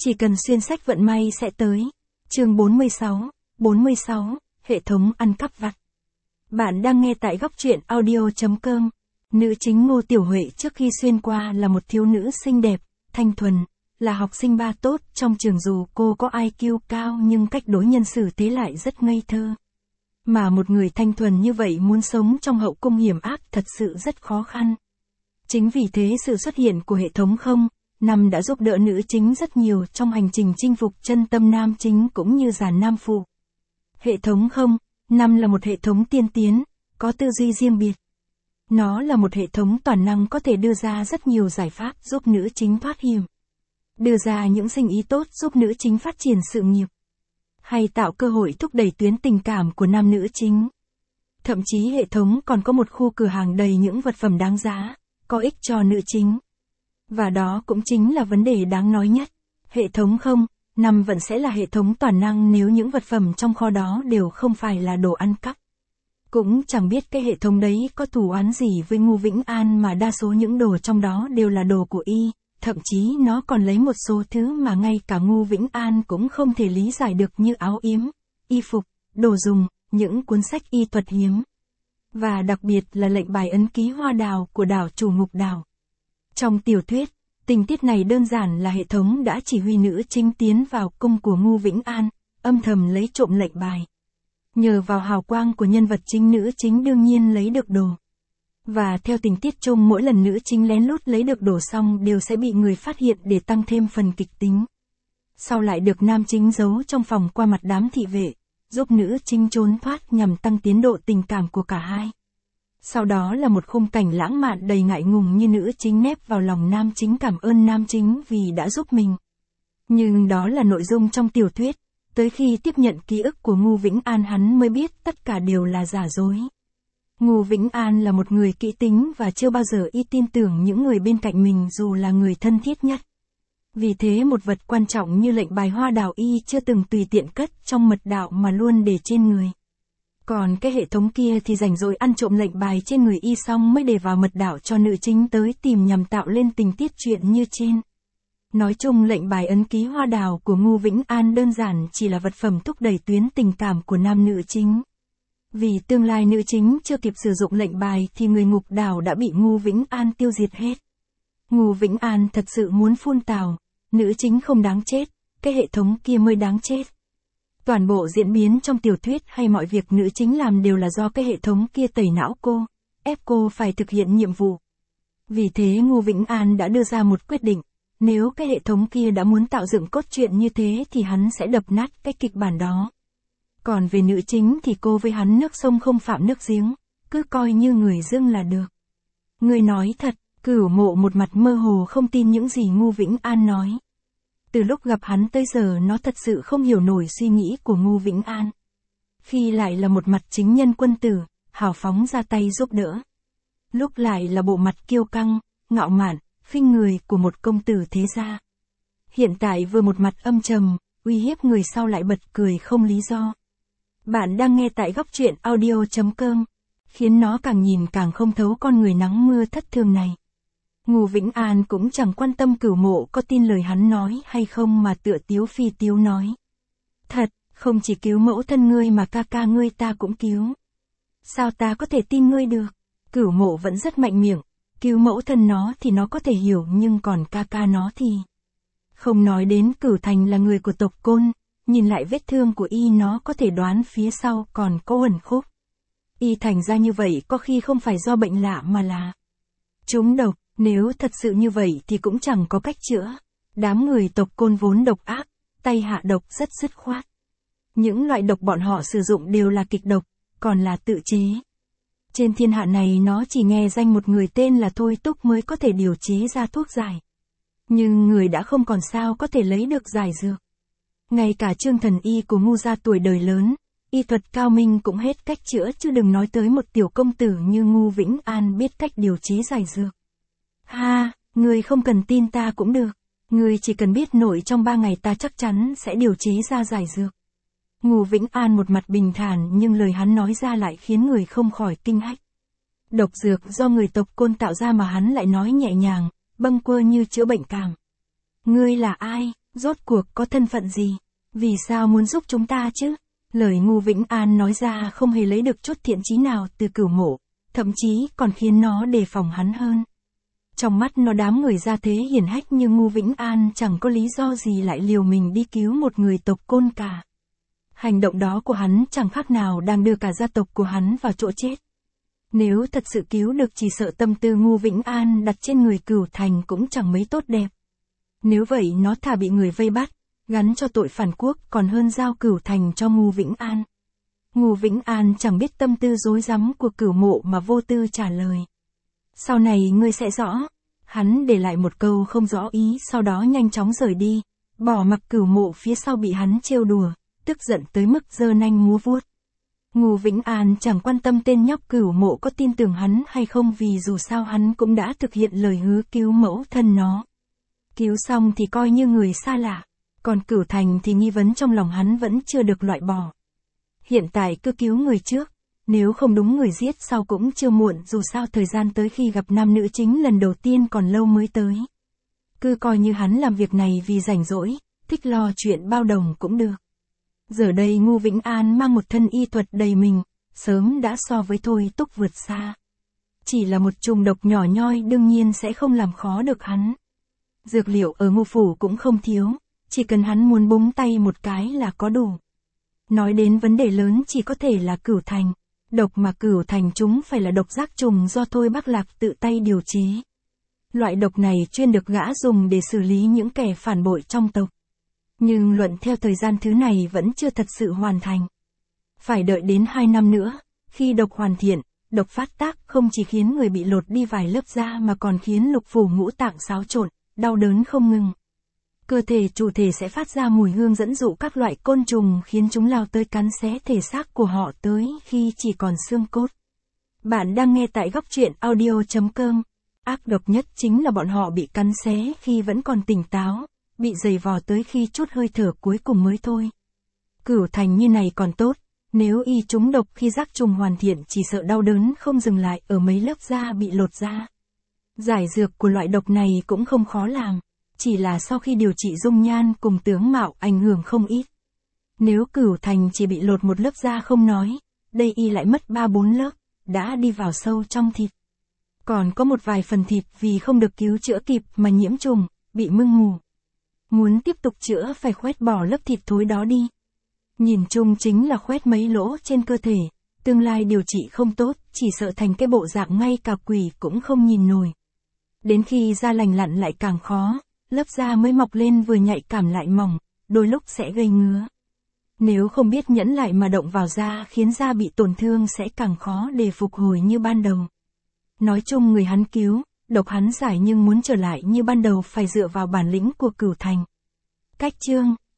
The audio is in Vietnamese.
Chỉ cần xuyên sách vận may sẽ tới. Chương 46, hệ thống ăn cắp vặt. Bạn đang nghe tại góc truyện audio.com. Nữ chính Ngô Tiểu Huệ trước khi xuyên qua là một thiếu nữ xinh đẹp, thanh thuần, là học sinh ba tốt trong trường dù cô có IQ cao nhưng cách đối nhân xử thế lại rất ngây thơ. Mà một người thanh thuần như vậy muốn sống trong hậu cung hiểm ác thật sự rất khó khăn. Chính vì thế sự xuất hiện của hệ thống 05 đã giúp đỡ nữ chính rất nhiều trong hành trình chinh phục chân tâm nam chính cũng như giàn nam phụ. Hệ thống 05 là một hệ thống tiên tiến, có tư duy riêng biệt. Nó là một hệ thống toàn năng có thể đưa ra rất nhiều giải pháp giúp nữ chính thoát hiểm. Đưa ra những sinh ý tốt giúp nữ chính phát triển sự nghiệp. Hay tạo cơ hội thúc đẩy tuyến tình cảm của nam nữ chính. Thậm chí hệ thống còn có một khu cửa hàng đầy những vật phẩm đáng giá, có ích cho nữ chính. Và đó cũng chính là vấn đề đáng nói nhất. Hệ thống 05 vẫn sẽ là hệ thống toàn năng nếu những vật phẩm trong kho đó đều không phải là đồ ăn cắp. Cũng chẳng biết cái hệ thống đấy có thù oán gì với Ngô Vĩnh An mà đa số những đồ trong đó đều là đồ của y, thậm chí nó còn lấy một số thứ mà ngay cả Ngô Vĩnh An cũng không thể lý giải được như áo yếm, y phục, đồ dùng, những cuốn sách y thuật hiếm. Và đặc biệt là lệnh bài ấn ký hoa đào của đảo chủ Ngục Đảo. Trong tiểu thuyết, tình tiết này đơn giản là hệ thống đã chỉ huy nữ chính tiến vào cung của Ngô Vĩnh An, âm thầm lấy trộm lệnh bài. Nhờ vào hào quang của nhân vật chính nữ chính đương nhiên lấy được đồ. Và theo tình tiết chung mỗi lần nữ chính lén lút lấy được đồ xong đều sẽ bị người phát hiện để tăng thêm phần kịch tính. Sau lại được nam chính giấu trong phòng qua mặt đám thị vệ, giúp nữ chính trốn thoát nhằm tăng tiến độ tình cảm của cả hai. Sau đó là một khung cảnh lãng mạn đầy ngại ngùng như nữ chính nép vào lòng nam chính cảm ơn nam chính vì đã giúp mình. Nhưng đó là nội dung trong tiểu thuyết, tới khi tiếp nhận ký ức của Ngô Vĩnh An hắn mới biết tất cả đều là giả dối. Ngô Vĩnh An là một người kỹ tính và chưa bao giờ y tin tưởng những người bên cạnh mình dù là người thân thiết nhất. Vì thế một vật quan trọng như lệnh bài hoa đào y chưa từng tùy tiện cất trong mật đạo mà luôn để trên người. Còn cái hệ thống kia thì rảnh rỗi ăn trộm lệnh bài trên người y xong mới để vào mật đạo cho nữ chính tới tìm nhằm tạo lên tình tiết truyện như trên. Nói chung lệnh bài ấn ký hoa đào của Ngô Vĩnh An đơn giản chỉ là vật phẩm thúc đẩy tuyến tình cảm của nam nữ chính. Vì tương lai nữ chính chưa kịp sử dụng lệnh bài thì người Ngục Đảo đã bị Ngô Vĩnh An tiêu diệt hết. Ngô Vĩnh An thật sự muốn phun tào, nữ chính không đáng chết, cái hệ thống kia mới đáng chết. Toàn bộ diễn biến trong tiểu thuyết hay mọi việc nữ chính làm đều là do cái hệ thống kia tẩy não cô, ép cô phải thực hiện nhiệm vụ. Vì thế Ngô Vĩnh An đã đưa ra một quyết định, nếu cái hệ thống kia đã muốn tạo dựng cốt truyện như thế thì hắn sẽ đập nát cái kịch bản đó. Còn về nữ chính thì cô với hắn nước sông không phạm nước giếng, cứ coi như người dưng là được. Người nói thật, Cửu Mộ một mặt mơ hồ không tin những gì Ngô Vĩnh An nói. Từ lúc gặp hắn tới giờ nó thật sự không hiểu nổi suy nghĩ của Ngô Vĩnh An. Khi lại là một mặt chính nhân quân tử, hào phóng ra tay giúp đỡ. Lúc lại là bộ mặt kiêu căng, ngạo mạn, khinh người của một công tử thế gia. Hiện tại vừa một mặt âm trầm, uy hiếp người sau lại bật cười không lý do. Bạn đang nghe tại góc truyện audio.com, khiến nó càng nhìn càng không thấu con người nắng mưa thất thường này. Ngô Vĩnh An cũng chẳng quan tâm Cửu Mộ có tin lời hắn nói hay không mà tựa tiếu phi tiếu nói. Thật, không chỉ cứu mẫu thân ngươi mà ca ca ngươi ta cũng cứu. Sao ta có thể tin ngươi được? Cửu Mộ vẫn rất mạnh miệng, cứu mẫu thân nó thì nó có thể hiểu nhưng còn ca ca nó thì... Không nói đến Cửu Thành là người của tộc Côn, nhìn lại vết thương của y nó có thể đoán phía sau còn có uẩn khúc. Y thành ra như vậy có khi không phải do bệnh lạ mà là trúng độc, nếu thật sự như vậy thì cũng chẳng có cách chữa. Đám người tộc Côn vốn độc ác, tay hạ độc rất dứt khoát. Những loại độc bọn họ sử dụng đều là kịch độc, còn là tự chế. Trên thiên hạ này nó chỉ nghe danh một người tên là Thôi Túc mới có thể điều chế ra thuốc giải. Nhưng người đã không còn sao có thể lấy được giải dược. Ngay cả Trương Thần Y của Ngô gia tuổi đời lớn, y thuật cao minh cũng hết cách chữa chứ đừng nói tới một tiểu công tử như Ngô Vĩnh An biết cách điều chế giải dược. Ha, người không cần tin ta cũng được. Người chỉ cần biết nội trong 3 ngày ta chắc chắn sẽ điều chế ra giải dược. Ngô Vĩnh An một mặt bình thản nhưng lời hắn nói ra lại khiến người không khỏi kinh hách. Độc dược do người tộc Côn tạo ra mà hắn lại nói nhẹ nhàng, bâng quơ như chữa bệnh cảm. Ngươi là ai? Rốt cuộc có thân phận gì? Vì sao muốn giúp chúng ta chứ? Lời Ngô Vĩnh An nói ra không hề lấy được chút thiện chí nào từ Cửu Mộ, thậm chí còn khiến nó đề phòng hắn hơn. Trong mắt nó đám người gia thế hiển hách như Ngô Vĩnh An chẳng có lý do gì lại liều mình đi cứu một người tộc Côn cả. Hành động đó của hắn chẳng khác nào đang đưa cả gia tộc của hắn vào chỗ chết. Nếu thật sự cứu được chỉ sợ tâm tư Ngô Vĩnh An đặt trên người Cửu Thành cũng chẳng mấy tốt đẹp. Nếu vậy nó thà bị người vây bắt, gắn cho tội phản quốc còn hơn giao Cửu Thành cho Ngô Vĩnh An. Ngô Vĩnh An chẳng biết tâm tư rối rắm của Cửu Mộ mà vô tư trả lời. Sau này ngươi sẽ rõ. Hắn để lại một câu không rõ ý sau đó nhanh chóng rời đi, bỏ mặc Cửu Mộ phía sau bị hắn trêu đùa, tức giận tới mức giơ nanh múa vuốt. Ngô Vĩnh An chẳng quan tâm tên nhóc Cửu Mộ có tin tưởng hắn hay không vì dù sao hắn cũng đã thực hiện lời hứa cứu mẫu thân nó. Cứu xong thì coi như người xa lạ, còn Cửu Thành thì nghi vấn trong lòng hắn vẫn chưa được loại bỏ. Hiện tại cứ cứu người trước, nếu không đúng người giết sau cũng chưa muộn dù sao thời gian tới khi gặp nam nữ chính lần đầu tiên còn lâu mới tới. Cứ coi như hắn làm việc này vì rảnh rỗi, thích lo chuyện bao đồng cũng được. Giờ đây Ngô Vĩnh An mang một thân y thuật đầy mình, sớm đã so với Thôi Túc vượt xa. Chỉ là một trùng độc nhỏ nhoi đương nhiên sẽ không làm khó được hắn. Dược liệu ở Ngô Phủ cũng không thiếu, chỉ cần hắn muốn búng tay một cái là có đủ. Nói đến vấn đề lớn chỉ có thể là Cửu Thành. Độc mà Cửu Thành chúng phải là độc giác trùng do Thôi Bắc Lạc tự tay điều chế. Loại độc này chuyên được gã dùng để xử lý những kẻ phản bội trong tộc. Nhưng luận theo thời gian thứ này vẫn chưa thật sự hoàn thành. Phải đợi đến 2 năm nữa, khi độc hoàn thiện, độc phát tác không chỉ khiến người bị lột đi vài lớp da mà còn khiến lục phủ ngũ tạng xáo trộn, đau đớn không ngừng. Cơ thể chủ thể sẽ phát ra mùi hương dẫn dụ các loại côn trùng khiến chúng lao tới cắn xé thể xác của họ tới khi chỉ còn xương cốt. Bạn đang nghe tại góc truyện audio.com. Ác độc nhất chính là bọn họ bị cắn xé khi vẫn còn tỉnh táo, bị giày vò tới khi chút hơi thở cuối cùng mới thôi. Cửu Thành như này còn tốt, nếu y trúng độc khi giác trùng hoàn thiện chỉ sợ đau đớn không dừng lại ở mấy lớp da bị lột ra. Giải dược của loại độc này cũng không khó làm. Chỉ là sau khi điều trị dung nhan cùng tướng mạo ảnh hưởng không ít. Nếu Cửu Thành chỉ bị lột một lớp da không nói, đây y lại mất 3-4 lớp, đã đi vào sâu trong thịt. Còn có một vài phần thịt vì không được cứu chữa kịp mà nhiễm trùng, bị mưng mù. Muốn tiếp tục chữa phải khoét bỏ lớp thịt thối đó đi. Nhìn chung chính là khoét mấy lỗ trên cơ thể, tương lai điều trị không tốt, chỉ sợ thành cái bộ dạng ngay cả quỷ cũng không nhìn nổi. Đến khi da lành lặn lại càng khó. Lớp da mới mọc lên vừa nhạy cảm lại mỏng, đôi lúc sẽ gây ngứa. Nếu không biết nhẫn lại mà động vào da khiến da bị tổn thương sẽ càng khó để phục hồi như ban đầu. Nói chung người hắn cứu, độc hắn giải nhưng muốn trở lại như ban đầu phải dựa vào bản lĩnh của Cửu Thành. Cách chương